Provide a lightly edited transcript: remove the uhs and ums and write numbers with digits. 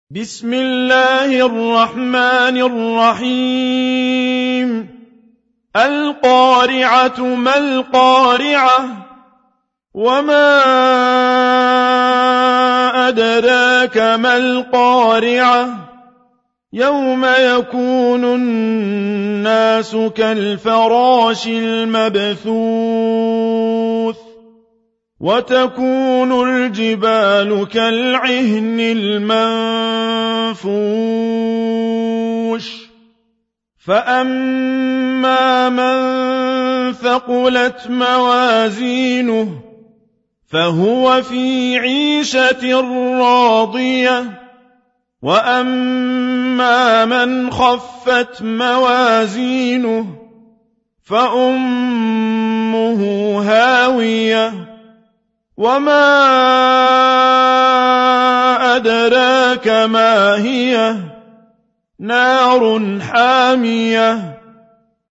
بسم الله الرحمن الرحيم القارعة ما القارعة وما أدراك ما القارعة يوم يكون الناس كالفراش المبثوث وتكون الجبال كالعهن المنفوش فأما من ثقلت موازينه فهو في عيشة راضية وأما من خفت موازينه فأمه هاوية وما أدراك ما هي نار حامية